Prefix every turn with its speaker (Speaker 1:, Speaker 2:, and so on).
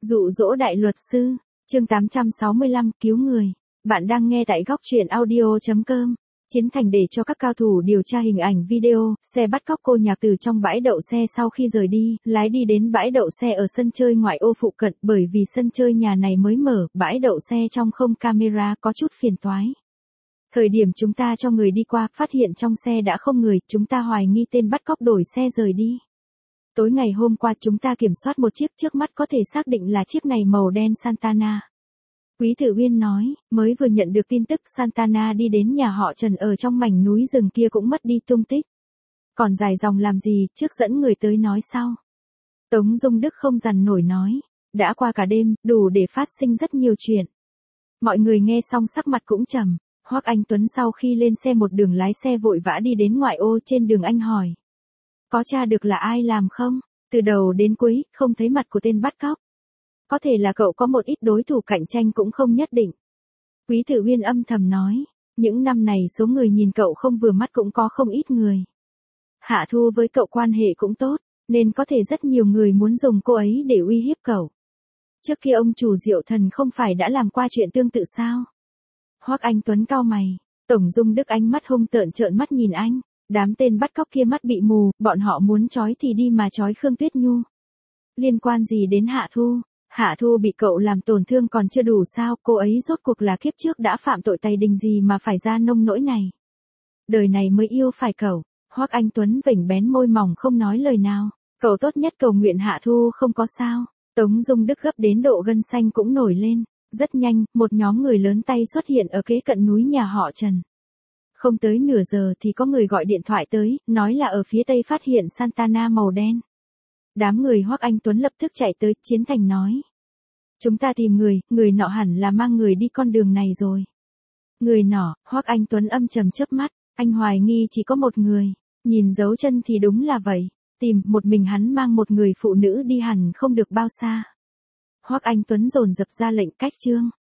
Speaker 1: Dụ dỗ đại luật sư, chương 865, cứu người. Bạn đang nghe tại góc truyện audio.com. Chiến thành để cho các cao thủ điều tra hình ảnh video, xe bắt cóc cô nhạc từ trong bãi đậu xe sau khi rời đi, lái đi đến bãi đậu xe ở sân chơi ngoại ô phụ cận bởi vì sân chơi nhà này mới mở, bãi đậu xe trong không camera có chút phiền toái. Thời điểm chúng ta cho người đi qua, phát hiện trong xe đã không người, chúng ta hoài nghi tên bắt cóc đổi xe rời đi. Tối ngày hôm qua chúng ta kiểm soát một chiếc trước mắt có thể xác định là chiếc này màu đen Santana. Quý Tử Uyên nói, mới vừa nhận được tin tức Santana đi đến nhà họ Trần ở trong mảnh núi rừng kia cũng mất đi tung tích. Còn dài dòng làm gì, trước dẫn người tới nói sau. Tống Dung Đức không dằn nổi nói, đã qua cả đêm, đủ để phát sinh rất nhiều chuyện. Mọi người nghe xong sắc mặt cũng trầm. Hoắc Anh Tuấn sau khi lên xe một đường lái xe vội vã đi đến ngoại ô, trên đường anh hỏi. Có tra được là ai làm không? Từ đầu đến cuối, không thấy mặt của tên bắt cóc. Có thể là cậu có một ít đối thủ cạnh tranh cũng không nhất định. Quý Tử Uyên âm thầm nói, những năm này số người nhìn cậu không vừa mắt cũng có không ít người. Hạ Thu với cậu quan hệ cũng tốt, nên có thể rất nhiều người muốn dùng cô ấy để uy hiếp cậu. Trước kia ông chủ Diệu Thần không phải đã làm qua chuyện tương tự sao? Hoắc Anh Tuấn cau mày, Tổng Dung Đức ánh mắt hung tợn trợn mắt nhìn anh. Đám tên bắt cóc kia mắt bị mù, bọn họ muốn trói thì đi mà trói Khương Tuyết Nhu. Liên quan gì đến Hạ Thu? Hạ Thu bị cậu làm tổn thương còn chưa đủ sao, cô ấy rốt cuộc là kiếp trước đã phạm tội tày đình gì mà phải ra nông nỗi này. Đời này mới yêu phải cậu. Hoắc Anh Tuấn vểnh bén môi mỏng không nói lời nào. Cậu tốt nhất cầu nguyện Hạ Thu không có sao. Tống Dung Đức gấp đến độ gân xanh cũng nổi lên. Rất nhanh, một nhóm người lớn tay xuất hiện ở kế cận núi nhà họ Trần. Không tới nửa giờ thì có người gọi điện thoại tới, nói là ở phía tây phát hiện Santana màu đen. Đám người Hoắc Anh Tuấn lập tức chạy tới, Chiến Thành nói. Chúng ta tìm người nọ hẳn là mang người đi con đường này rồi. Người nọ, Hoắc Anh Tuấn âm trầm chớp mắt, anh hoài nghi chỉ có một người, nhìn dấu chân thì đúng là vậy, tìm một mình hắn mang một người phụ nữ đi hẳn không được bao xa. Hoắc Anh Tuấn dồn dập ra lệnh cách chương.